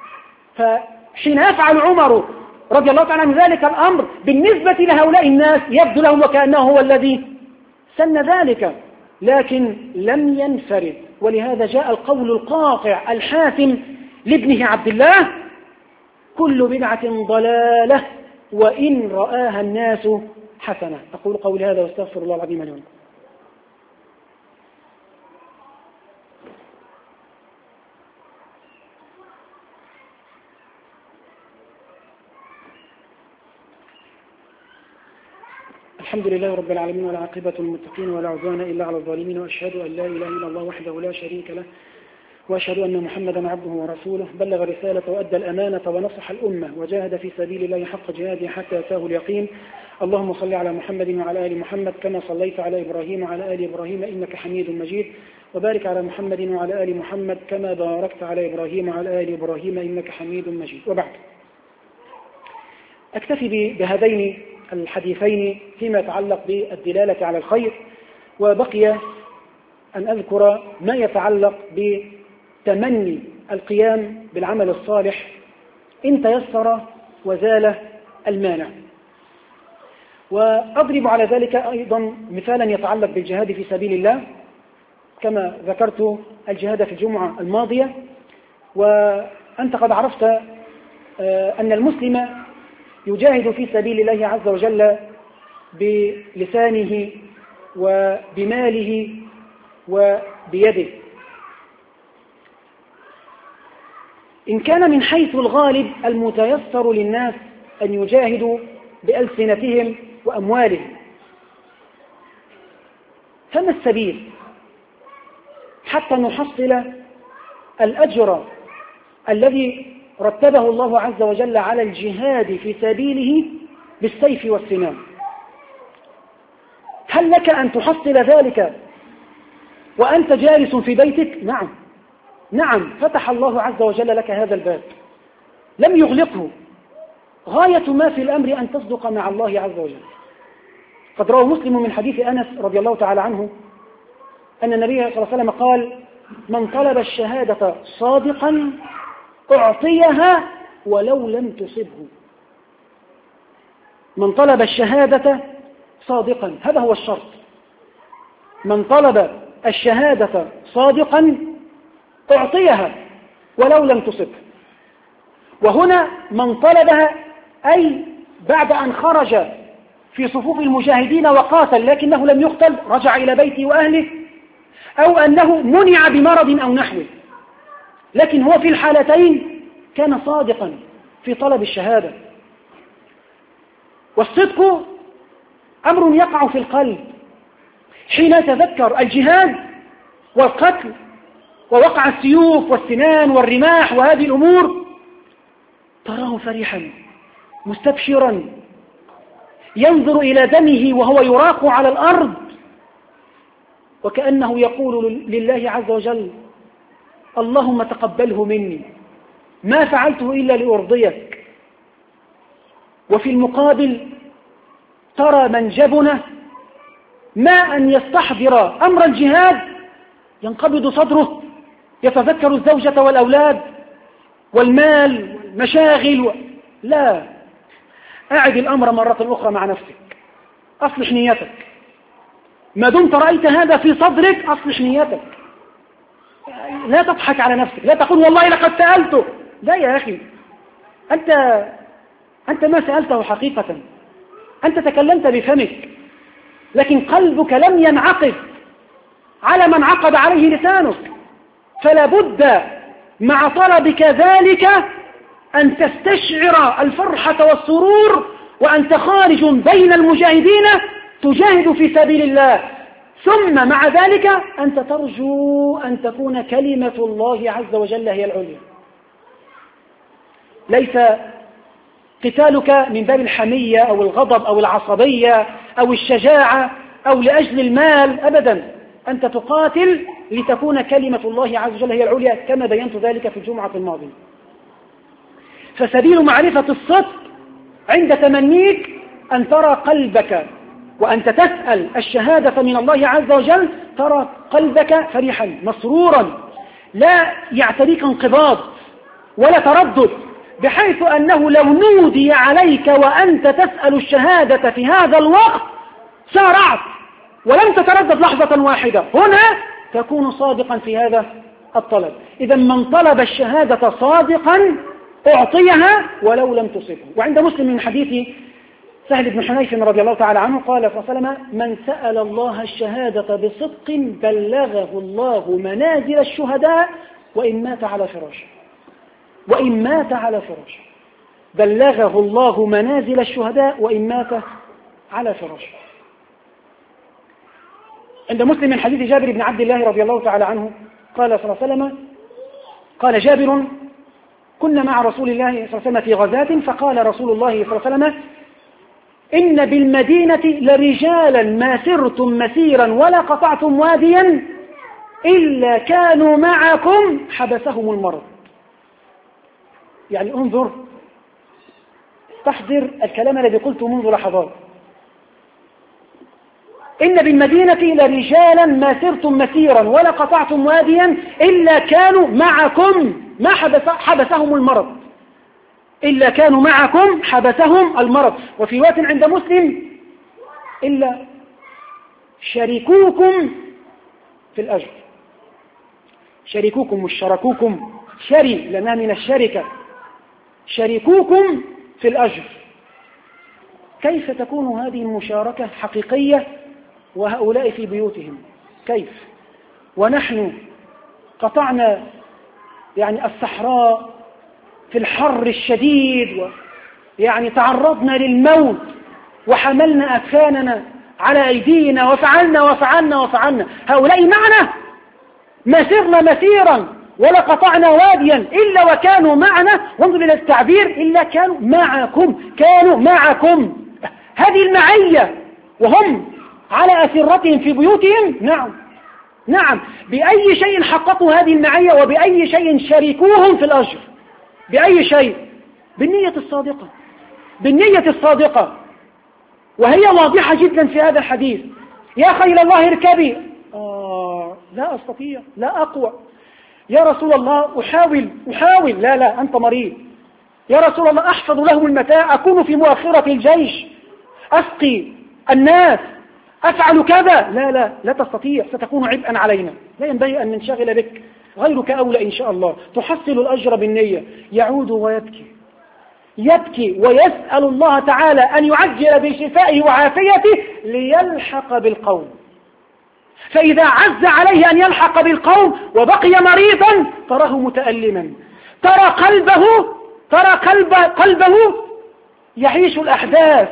فحين يفعل عمر رضي الله تعالى عن ذلك الأمر بالنسبة لهؤلاء الناس يبدو لهم وكأنه هو الذي سن ذلك، لكن لم ينفرد. ولهذا جاء القول القاطع الحاسم لابنه عبد الله: كل بدعة ضلالة وإن رآها الناس حسنة. أقول قولي هذا واستغفر الله العظيم لي ولكم. الحمد لله رب العالمين، والعاقبة للمتقين ولا عدوان إلا على الظالمين، وأشهد أن لا إله إلا الله وحده لا شريك له، وأشهد أن محمدا عبده ورسوله، بلغ الرسالة وأدى الأمانة ونصح الأمة وجاهد في سبيل الله حق جهاده حتى أتاه اليقين. اللهم صل على محمد وعلى آل محمد كما صليت على إبراهيم وعلى آل إبراهيم إنك حميد مجيد، وبارك على محمد وعلى آل محمد كما باركت على إبراهيم وعلى آل إبراهيم إنك حميد مجيد. وبعد، أكتفي بهذين الحديثين فيما يتعلق بالدلالة على الخير، وبقي أن أذكر ما يتعلق بتمني القيام بالعمل الصالح إن تيسر وزال المانع. وأضرب على ذلك أيضا مثالا يتعلق بالجهاد في سبيل الله، كما ذكرت الجهاد في الجمعة الماضية، وأنت قد عرفت أن المسلم يجاهد في سبيل الله عز وجل بلسانه وبماله وبيده. إن كان من حيث الغالب المتيسر للناس أن يجاهدوا بألسنتهم وأموالهم، فما السبيل حتى نحصل الأجر الذي رتبه الله عز وجل على الجهاد في سبيله بالسيف والسنان؟ هل لك أن تحصل ذلك وأنت جالس في بيتك؟ نعم نعم، فتح الله عز وجل لك هذا الباب، لم يغلقه. غاية ما في الأمر أن تصدق مع الله عز وجل. قد روى مسلم من حديث أنس رضي الله تعالى عنه أن النبي صلى الله عليه وسلم قال: من طلب الشهادة صادقا أعطيها ولو لم تصبه. من طلب الشهادة صادقا، هذا هو الشرط. من طلب الشهادة صادقا أعطيها ولو لم تصبه. وهنا من طلبها أي بعد أن خرج في صفوف المجاهدين وقاتل لكنه لم يقتل، رجع إلى بيته وأهله، أو أنه منع بمرض أو نحوه، لكن هو في الحالتين كان صادقا في طلب الشهادة. والصدق أمر يقع في القلب حين يتذكر الجهاد والقتل ووقع السيوف والسنان والرماح وهذه الأمور، تراه فرحا مستبشرا ينظر إلى دمه وهو يراق على الأرض، وكأنه يقول لله عز وجل: اللهم تقبله مني، ما فعلته إلا لأرضيك. وفي المقابل ترى من جبنه ما أن يستحضر أمر الجهاد ينقبض صدره، يتذكر الزوجة والأولاد والمال والمشاغل و... لا، أعد الأمر مرة أخرى مع نفسك، أصلح نيتك. ما دمت رأيت هذا في صدرك أصلح نيتك، لا تضحك على نفسك، لا تقول والله لقد سألته. لا يا أخي، أنت أنت ما سألته حقيقة، أنت تكلمت بفمك لكن قلبك لم ينعقد على من عقد عليه لسانك. فلا بد مع طلبك ذلك أن تستشعر الفرحة والسرور وأنت خارج بين المجاهدين تجاهد في سبيل الله، ثم مع ذلك أنت ترجو أن تكون كلمة الله عز وجل هي العليا. ليس قتالك من باب الحمية أو الغضب أو العصبية أو الشجاعة أو لأجل المال، أبدا، أنت تقاتل لتكون كلمة الله عز وجل هي العليا، كما بينت ذلك في الجمعة الماضية. فسبيل معرفة الصدق عند تمنيك أن ترى قلبك وأنت تسأل الشهادة من الله عز وجل، ترى قلبك فرحا مسرورا، لا يعتريك انقباض ولا تردد، بحيث أنه لو نودي عليك وأنت تسأل الشهادة في هذا الوقت سارعت ولم تتردد لحظة واحدة. هنا تكون صادقا في هذا الطلب. إذا من طلب الشهادة صادقا أعطيها ولو لم تصبه. وعند مسلم من حديث سهل بن حنيف رضي الله تعالى عنه قال صلى الله عليه وسلم: من سأل الله الشهادة بصدق بلغه الله منازل الشهداء وإن مات على فراشه. وإن مات على فراشه بلغه الله منازل الشهداء وإن مات على فراشه. عند مسلم من حديث جابر بن عبد الله رضي الله تعالى عنه قال صلى الله عليه وسلم: قال جابر: كنا مع رسول الله صلى الله عليه وسلم في غزاة، فقال رسول الله صلى الله عليه وسلم: إن بالمدينة لرجالا ما سرتم مسيرا ولا قطعتم واديا إلا كانوا معكم حبسهم المرض. يعني انظر، تحضر الكلام الذي قلته منذ لحظات. إن بالمدينة لرجالا ما سرتم مسيرا ولا قطعتم واديا إلا كانوا معكم ما حبس حبسهم المرض، إلا كانوا معكم حبسهم المرض. وفي رواية عند مسلم: إلا شريكوكم في الأجر. شريكوكم مش شركوكم، شري لأنها من الشركة، شريكوكم في الأجر. كيف تكون هذه المشاركة حقيقية وهؤلاء في بيوتهم؟ كيف ونحن قطعنا يعني الصحراء في الحر الشديد و يعني تعرضنا للموت وحملنا أكفاننا على أيدينا وفعلنا وفعلنا وفعلنا، هؤلاء معنا؟ ما سرنا مسيرا ولا قطعنا واديا إلا وكانوا معنا، وانظر إلى التعبير، إلا كانوا معكم، كانوا معكم. هذه المعية وهم على أسرتهم في بيوتهم. نعم نعم، بأي شيء حققوا هذه المعية وبأي شيء شاركوهم في الأجر؟ بأي شيء؟ بالنية الصادقة، بالنية الصادقة، وهي واضحة جدا في هذا الحديث. يا خيل الله اركبي، آه لا أستطيع، لا أقوى. يا رسول الله أحاول أحاول لا لا أنت مريض. يا رسول الله أحفظ لهم المتاع، أكون في مؤخرة الجيش، أسقي الناس، أفعل كذا. لا لا لا تستطيع، ستكون عبئا علينا، لا ينبغي أن ننشغل بك، غيرك أولى إن شاء الله. تحصل الأجر بالنية. يعود ويبكي، يبكي ويسأل الله تعالى أن يعجل بشفائه وعافيته ليلحق بالقوم. فإذا عز عليه أن يلحق بالقوم وبقي مريضا تراه متألما، ترى قلبه ترى قلب قلبه يعيش الأحداث.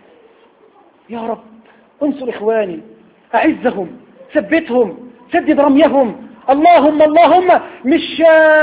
يا رب انصر إخواني، أعزهم، ثبتهم، سدد رميهم، اللهم اللهم. مش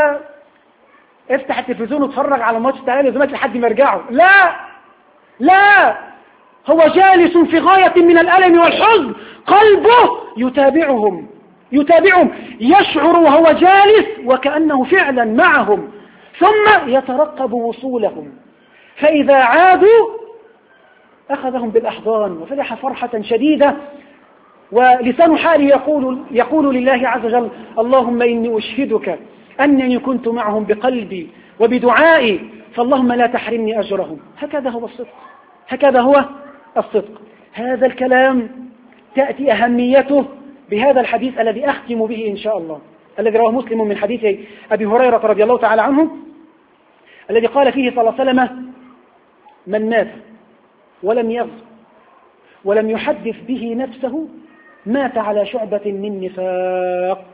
افتح التلفزيون واتفرج على ماتش تعالى زمات لحد ما يرجعوا، لا لا، هو جالس في غاية من الألم والحزن، قلبه يتابعهم يتابعهم يشعر وهو جالس وكأنه فعلا معهم، ثم يترقب وصولهم. فإذا عادوا أخذهم بالأحضان وفرح فرحة شديدة، ولسان حاله يقول, يقول لله عز وجل: اللهم إني أشهدك أنني كنت معهم بقلبي وبدعائي، فاللهم لا تحرمني أجرهم. هكذا هو الصدق، هكذا هو الصدق. هذا الكلام تأتي أهميته بهذا الحديث الذي أختم به إن شاء الله، الذي رواه مسلم من حديث أبي هريرة رضي الله تعالى عنه، الذي قال فيه صلى الله عليه وسلم: من مات ولم يغزو ولم يحدث به نفسه مات على شعبة من نفاق.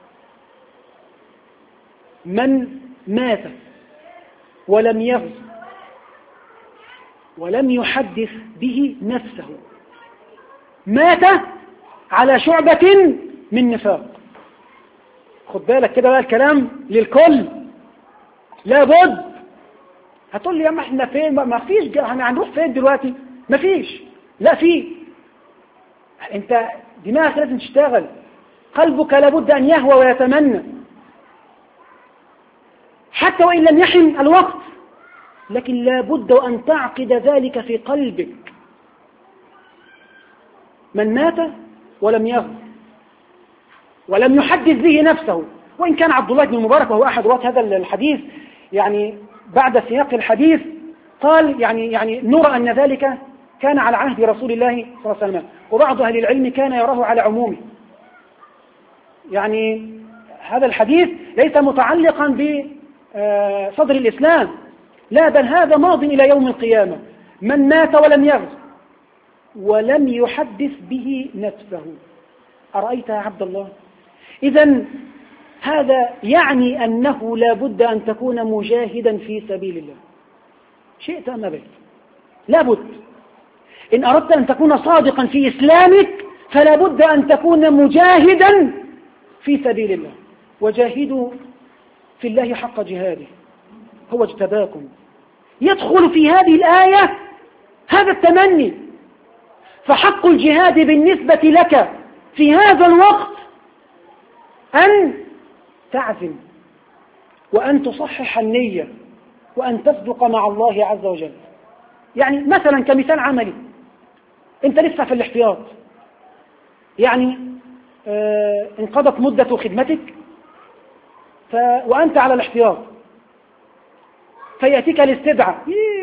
من مات ولم يغزو ولم يحدث به نفسه مات على شعبة من نفاق. خد بالك كده بقى، الكلام للكل، لابد. هتقول لي يا ما احنا فين؟ ما فيش، هنروح فين دلوقتي؟ ما فيش، لا في. انت دماغك لازم تشتغل، قلبك لابد ان يهوى ويتمنى، حتى وان لم يحن الوقت، لكن لابد ان تعقد ذلك في قلبك. من مات ولم يغزو ولم يحدث به نفسه، وإن كان عبد الله بن المبارك وهو أحد رواة هذا الحديث يعني بعد سياق الحديث قال يعني يعني نرى أن ذلك كان على عهد رسول الله صلى الله عليه وسلم، وبعض أهل العلم كان يراه على عمومه. يعني هذا الحديث ليس متعلقا بصدر الإسلام، لا، بل هذا ماض إلى يوم القيامة. من مات ولم يغزو ولم يحدث به نفسه. أرأيت يا عبد الله؟ إذن هذا يعني أنه لا بد أن تكون مجاهدا في سبيل الله، شئت أم أبيت، لا بد. إن أردت أن تكون صادقا في إسلامك فلا بد أن تكون مجاهدا في سبيل الله. وجاهدوا في الله حق جهاده، هو اجتباكم. يدخل في هذه الآية هذا التمني، فحق الجهاد بالنسبة لك في هذا الوقت أن تعزم، وأن تصحح النية، وأن تصدق مع الله عز وجل. يعني مثلا كمثال عملي، أنت لسه في الاحتياط، يعني آه انقضت مدة خدمتك ف... وأنت على الاحتياط، فيأتيك الاستدعاء،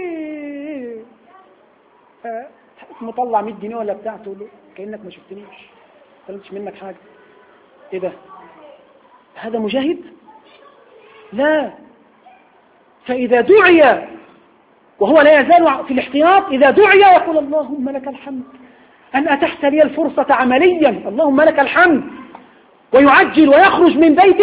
آه مطلع مية جنيه ولا بتاع، تقول له كأنك ما شفتنيش، ما طلبتش منك حاجة. إيه ده؟ هذا مجاهد؟ لا. فإذا دعي وهو لا يزال في الاحتياط، إذا دعي يقول: اللهم لك الحمد أن أتحت لي الفرصة عمليا، اللهم لك الحمد، ويعجل ويخرج من بيته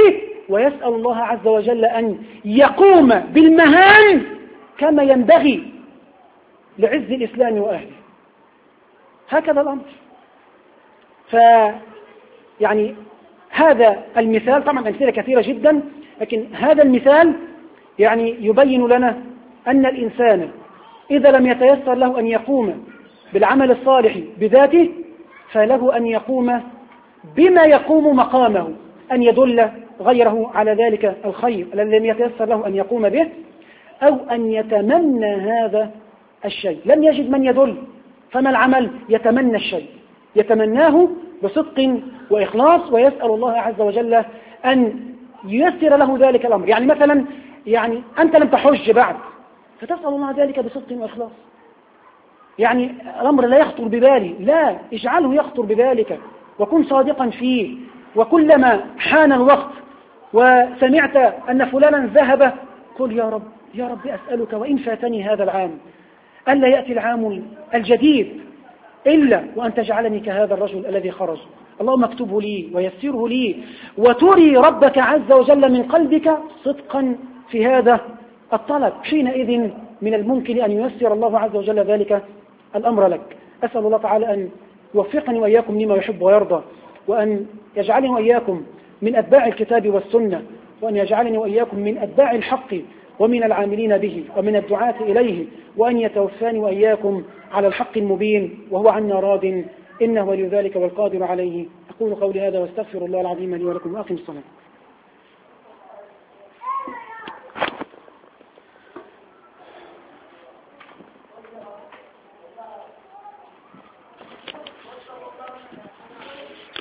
ويسأل الله عز وجل أن يقوم بالمهام كما ينبغي لعز الإسلام وأهله. هكذا الأمر. ف يعني هذا المثال، طبعا أمثلة كثيرة جدا، لكن هذا المثال يعني يبين لنا أن الإنسان إذا لم يتيسر له أن يقوم بالعمل الصالح بذاته فله أن يقوم بما يقوم مقامه، أن يدل غيره على ذلك الخير الذي لم يتيسر له أن يقوم به، أو أن يتمنى هذا الشيء. لم يجد من يدل، فما العمل؟ يتمنى الشيء، يتمناه بصدق وإخلاص، ويسأل الله عز وجل أن ييسر له ذلك الأمر. يعني مثلا يعني أنت لم تحج بعد، فتسأل الله ذلك بصدق وإخلاص. يعني الأمر لا يخطر ببالي، لا، اجعله يخطر ببالك وكن صادقا فيه. وكلما حان الوقت وسمعت أن فلانا ذهب قل يا رب يا رب أسألك وإن فاتني هذا العام ألا يأتي العام الجديد إلا وأن تجعلني كهذا الرجل الذي خرج. اللهم اكتبه لي ويسره لي، وتري ربك عز وجل من قلبك صدقا في هذا الطلب. حينئذ من الممكن أن ييسر الله عز وجل ذلك الأمر لك. أسأل الله تعالى أن يوفقني وإياكم لما يحب ويرضى، وأن يجعلني وإياكم من أتباع الكتاب والسنة، وأن يجعلني وإياكم من أتباع الحق ومن العاملين به ومن الدعاة إليه، وأن يتوفاني وإياكم على الحق المبين وهو عنا راض، إنه ولي ذلك والقادر عليه. أقول قولي هذا واستغفر الله العظيم لي ولكم وأقم الصلاة.